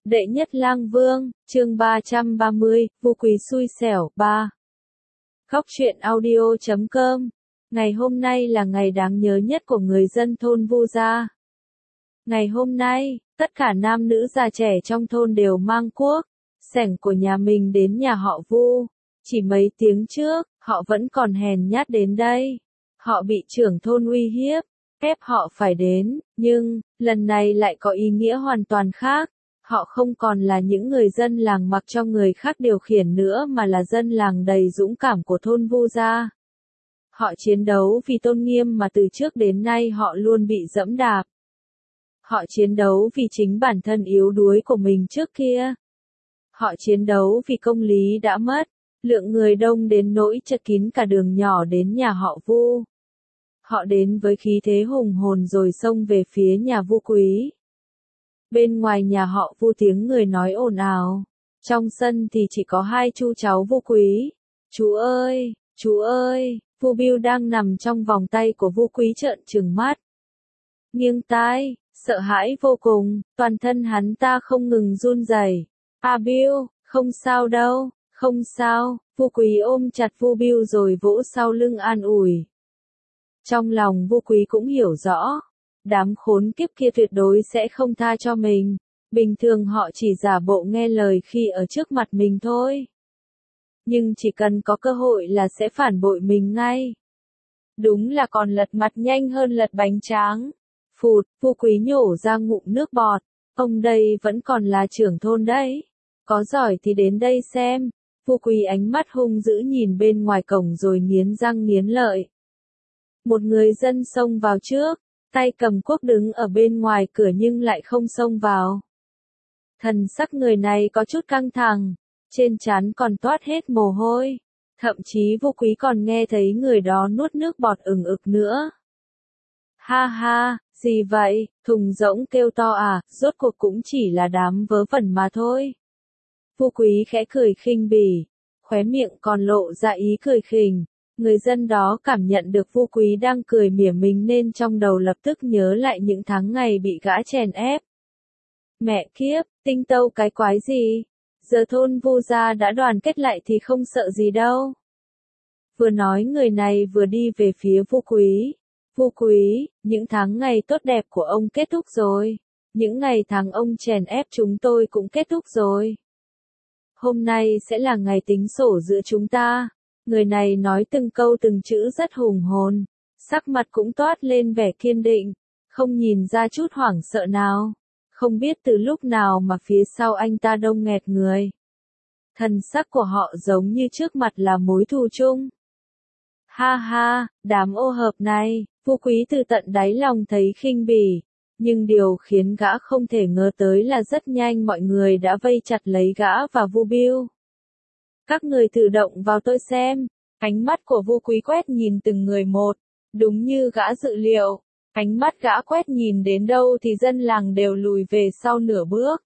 Đệ nhất lang vương, chương 330, Vu Quý xui xẻo, 3. Góc truyện audio.com. Ngày hôm nay là ngày đáng nhớ nhất của người dân thôn Vu gia. Ngày hôm nay, tất cả nam nữ già trẻ trong thôn đều mang cuốc, xẻng của nhà mình đến nhà họ Vu. Chỉ mấy tiếng trước, họ vẫn còn hèn nhát đến đây. Họ bị trưởng thôn uy hiếp, ép họ phải đến, nhưng, lần này lại có ý nghĩa hoàn toàn khác. Họ không còn là những người dân làng mặc cho người khác điều khiển nữa mà là dân làng đầy dũng cảm của thôn Vu gia. Họ chiến đấu vì tôn nghiêm mà từ trước đến nay họ luôn bị dẫm đạp. Họ chiến đấu vì chính bản thân yếu đuối của mình trước kia. Họ chiến đấu vì công lý đã mất, lượng người đông đến nỗi chật kín cả đường nhỏ đến nhà họ Vu. Họ đến với khí thế hùng hồn rồi xông về phía nhà Vu Quý. Bên ngoài nhà họ Vu tiếng người nói ồn ào. Trong sân thì chỉ có hai chu cháu Vu Quý. Chú ơi, Vu Biêu đang nằm trong vòng tay của Vu Quý trợn trừng mắt. Nghiêng tai, sợ hãi vô cùng, toàn thân hắn ta không ngừng run rẩy. Biêu, không sao đâu, không sao, Vu Quý ôm chặt Vu Biêu rồi vỗ sau lưng an ủi. Trong lòng Vu Quý cũng hiểu rõ. Đám khốn kiếp kia tuyệt đối sẽ không tha cho mình. Bình thường họ chỉ giả bộ nghe lời khi ở trước mặt mình thôi. Nhưng chỉ cần có cơ hội là sẽ phản bội mình ngay. Đúng là còn lật mặt nhanh hơn lật bánh tráng. Phụt, Vu Quý nhổ ra ngụm nước bọt. Ông đây vẫn còn là trưởng thôn đấy. Có giỏi thì đến đây xem. Vu Quý ánh mắt hung dữ nhìn bên ngoài cổng rồi nghiến răng nghiến lợi. Một người dân xông vào trước. Tay cầm cuốc đứng ở bên ngoài cửa nhưng lại không xông vào. Thần sắc người này có chút căng thẳng, trên trán còn toát hết mồ hôi, thậm chí Vu Quý còn nghe thấy người đó nuốt nước bọt ừng ực nữa. Ha ha, gì vậy, thùng rỗng kêu to à, rốt cuộc cũng chỉ là đám vớ vẩn mà thôi. Vu Quý khẽ cười khinh bỉ, khóe miệng còn lộ ra ý cười khỉnh. Người dân đó cảm nhận được Vu Quý đang cười mỉa mình nên trong đầu lập tức nhớ lại những tháng ngày bị gã chèn ép. Mẹ kiếp, tinh tâu cái quái gì? Giờ thôn Vu gia đã đoàn kết lại thì không sợ gì đâu. Vừa nói người này vừa đi về phía Vu Quý. Vu Quý, những tháng ngày tốt đẹp của ông kết thúc rồi. Những ngày tháng ông chèn ép chúng tôi cũng kết thúc rồi. Hôm nay sẽ là ngày tính sổ giữa chúng ta. Người này nói từng câu từng chữ rất hùng hồn, sắc mặt cũng toát lên vẻ kiên định, không nhìn ra chút hoảng sợ nào. Không biết từ lúc nào mà phía sau anh ta đông nghẹt người. Thần sắc của họ giống như trước mặt là mối thù chung. Ha ha, đám ô hợp này, Vu Quý từ tận đáy lòng thấy khinh bỉ. Nhưng điều khiến gã không thể ngờ tới là rất nhanh mọi người đã vây chặt lấy gã và Vu Biêu. Các người tự động vào tôi xem. Ánh mắt của Vu Quý quét nhìn từng người một. Đúng như gã dự liệu. Ánh mắt gã quét nhìn đến đâu thì dân làng đều lùi về sau nửa bước.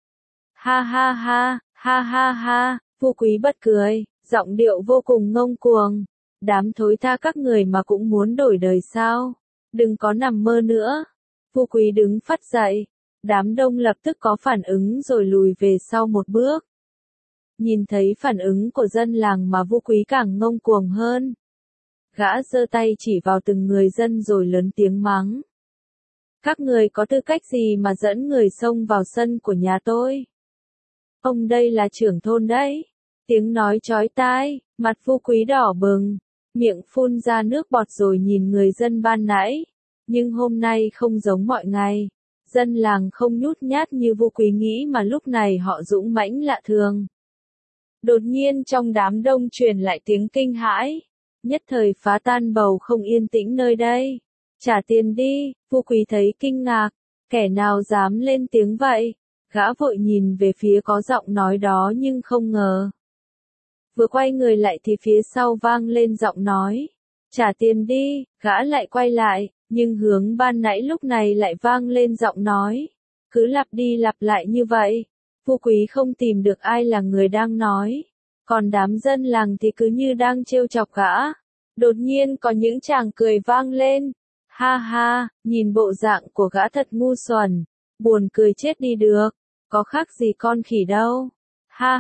Ha ha ha, ha ha ha, Vu Quý bật cười, giọng điệu vô cùng ngông cuồng. Đám thối tha các người mà cũng muốn đổi đời sao? Đừng có nằm mơ nữa. Vu Quý đứng phắt dậy. Đám đông lập tức có phản ứng rồi lùi về sau một bước. Nhìn thấy phản ứng của dân làng mà Vu Quý càng ngông cuồng hơn. Gã giơ tay chỉ vào từng người dân rồi lớn tiếng mắng. Các người có tư cách gì mà dẫn người xông vào sân của nhà tôi? Ông đây là trưởng thôn đấy. Tiếng nói chói tai, mặt Vu Quý đỏ bừng, miệng phun ra nước bọt rồi nhìn người dân ban nãy. Nhưng hôm nay không giống mọi ngày. Dân làng không nhút nhát như Vu Quý nghĩ mà lúc này họ dũng mãnh lạ thường. Đột nhiên trong đám đông truyền lại tiếng kinh hãi, nhất thời phá tan bầu không yên tĩnh nơi đây. Trả tiền đi, Vu Quý thấy kinh ngạc, kẻ nào dám lên tiếng vậy? Gã vội nhìn về phía có giọng nói đó nhưng không ngờ. Vừa quay người lại thì phía sau vang lên giọng nói. Trả tiền đi, gã lại quay lại, nhưng hướng ban nãy lúc này lại vang lên giọng nói. Cứ lặp đi lặp lại như vậy. Vu Quý không tìm được ai là người đang nói. Còn đám dân làng thì cứ như đang trêu chọc gã. Đột nhiên có những tràng cười vang lên. Ha ha, nhìn bộ dạng của gã thật ngu xuẩn. Buồn cười chết đi được. có khác gì con khỉ đâu. Ha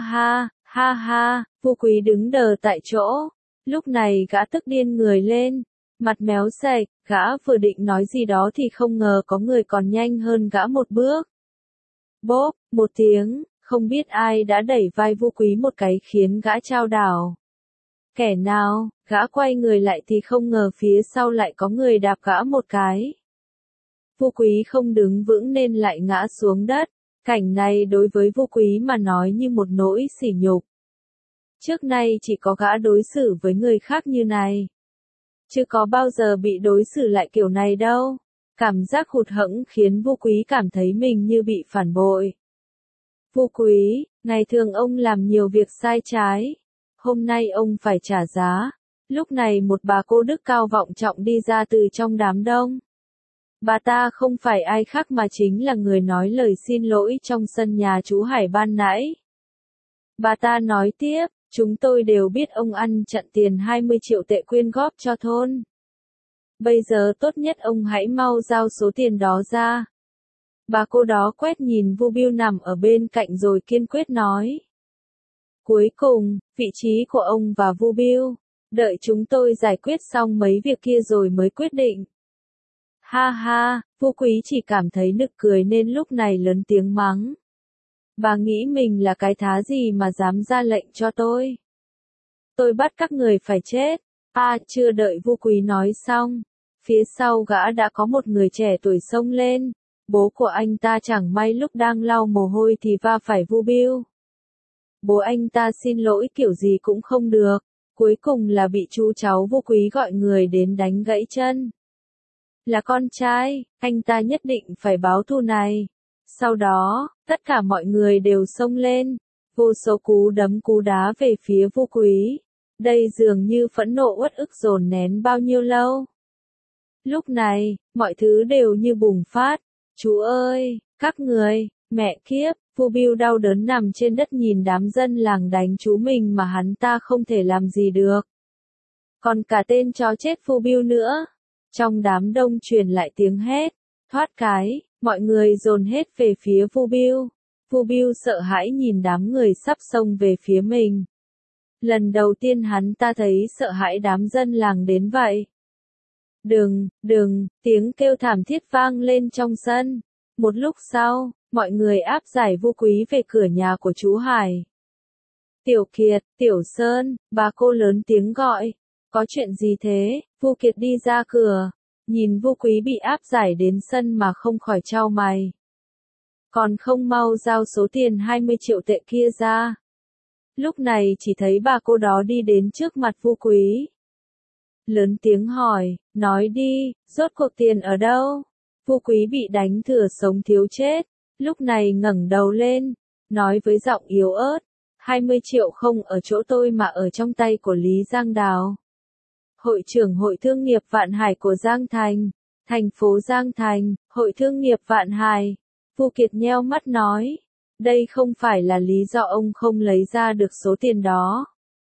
ha, Vu Quý đứng đờ tại chỗ. Lúc này gã tức điên người lên, mặt méo sạch, gã vừa định nói gì đó thì không ngờ có người còn nhanh hơn gã một bước. Bốp, một tiếng, không biết ai đã đẩy vai Vu Quý một cái khiến gã chao đảo. Kẻ nào, gã quay người lại thì không ngờ phía sau lại có người đạp gã một cái. Vu Quý không đứng vững nên lại ngã xuống đất. Cảnh này đối với Vu Quý mà nói như một nỗi sỉ nhục. Trước nay chỉ có gã đối xử với người khác như này. Chứ có bao giờ bị đối xử lại kiểu này đâu. Cảm giác hụt hẫng khiến Vu Quý cảm thấy mình như bị phản bội. Vu Quý, ngày thường ông làm nhiều việc sai trái. Hôm nay ông phải trả giá. Lúc này một bà cô đức cao vọng trọng đi ra từ trong đám đông. Bà ta không phải ai khác mà chính là người nói lời xin lỗi trong sân nhà chú Hải ban nãy. Bà ta nói tiếp, chúng tôi đều biết ông ăn chặn tiền 20 triệu tệ quyên góp cho thôn. Bây giờ tốt nhất ông hãy mau giao số tiền đó ra. Bà cô đó quét nhìn Vu Biêu nằm ở bên cạnh rồi kiên quyết nói. Cuối cùng, vị trí của ông và Vu Biêu, đợi chúng tôi giải quyết xong mấy việc kia rồi mới quyết định. Ha ha, Vu Quý chỉ cảm thấy nực cười nên lúc này lớn tiếng mắng. Bà nghĩ mình là cái thá gì mà dám ra lệnh cho tôi? Tôi bắt các người phải chết. Chưa đợi Vu Quý nói xong, phía sau gã đã có một người trẻ tuổi xông lên. Bố của anh ta chẳng may lúc đang lau mồ hôi thì va phải Vu Biêu. Bố anh ta xin lỗi kiểu gì cũng không được, cuối cùng là bị chú cháu Vu Quý gọi người đến đánh gãy chân. Là con trai, anh ta nhất định phải báo thù này. Sau đó, tất cả mọi người đều xông lên, vô số cú đấm cú đá về phía Vu Quý. Đây dường như phẫn nộ uất ức dồn nén bao nhiêu lâu. Lúc này, mọi thứ đều như bùng phát. Chú ơi, các người, mẹ kiếp, Vu Biêu đau đớn nằm trên đất nhìn đám dân làng đánh chú mình mà hắn ta không thể làm gì được. Còn cả tên chó chết Vu Biêu nữa. Trong đám đông truyền lại tiếng hét, thoát cái, mọi người dồn hết về phía Vu Biêu. Vu Biêu sợ hãi nhìn đám người sắp xông về phía mình. Lần đầu tiên hắn ta thấy sợ hãi đám dân làng đến vậy. Đừng, tiếng kêu thảm thiết vang lên trong sân. Một lúc sau, mọi người áp giải Vu Quý về cửa nhà của chú Hải. Tiểu Kiệt, Tiểu Sơn, bà cô lớn tiếng gọi. Có chuyện gì thế? Vu Kiệt đi ra cửa, nhìn Vu Quý bị áp giải đến sân mà không khỏi chau mày. Còn không mau giao số tiền 20 triệu tệ kia ra. Lúc này chỉ thấy bà cô đó đi đến trước mặt Vu Quý. Lớn tiếng hỏi, nói đi, rốt cuộc tiền ở đâu? Vu Quý bị đánh thừa sống thiếu chết, lúc này ngẩng đầu lên, nói với giọng yếu ớt, 20 triệu không ở chỗ tôi mà ở trong tay của Lý Giang Đào. Hội trưởng Hội Thương nghiệp Vạn Hải của Giang Thành, thành phố Giang Thành, Hội Thương nghiệp Vạn Hải. Vu Kiệt nheo mắt nói, đây không phải là lý do ông không lấy ra được số tiền đó.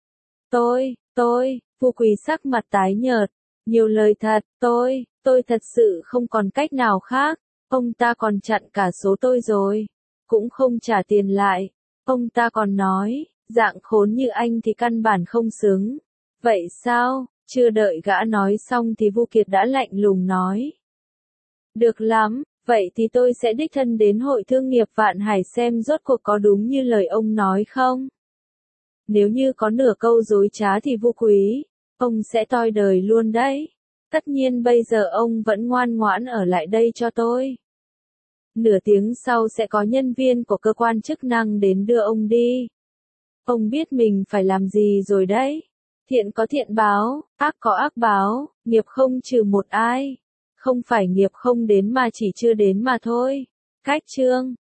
Vu Quý sắc mặt tái nhợt, nhiều lời thật, tôi thật sự không còn cách nào khác, ông ta còn chặn cả số tôi rồi, cũng không trả tiền lại, ông ta còn nói, dạng khốn như anh thì căn bản không xứng. Vậy sao? Chưa đợi gã nói xong thì Vu Kiệt đã lạnh lùng nói. Được lắm, vậy thì tôi sẽ đích thân đến Hội Thương nghiệp Vạn Hải xem rốt cuộc có đúng như lời ông nói không. Nếu như có nửa câu dối trá thì Vu Quý, ông sẽ toi đời luôn đấy. Tất nhiên bây giờ ông vẫn ngoan ngoãn ở lại đây cho tôi. Nửa tiếng sau sẽ có nhân viên của cơ quan chức năng đến đưa ông đi. Ông biết mình phải làm gì rồi đấy. Thiện có thiện báo, ác có ác báo, nghiệp không trừ một ai. Không phải nghiệp không đến mà chỉ chưa đến mà thôi. Cách chương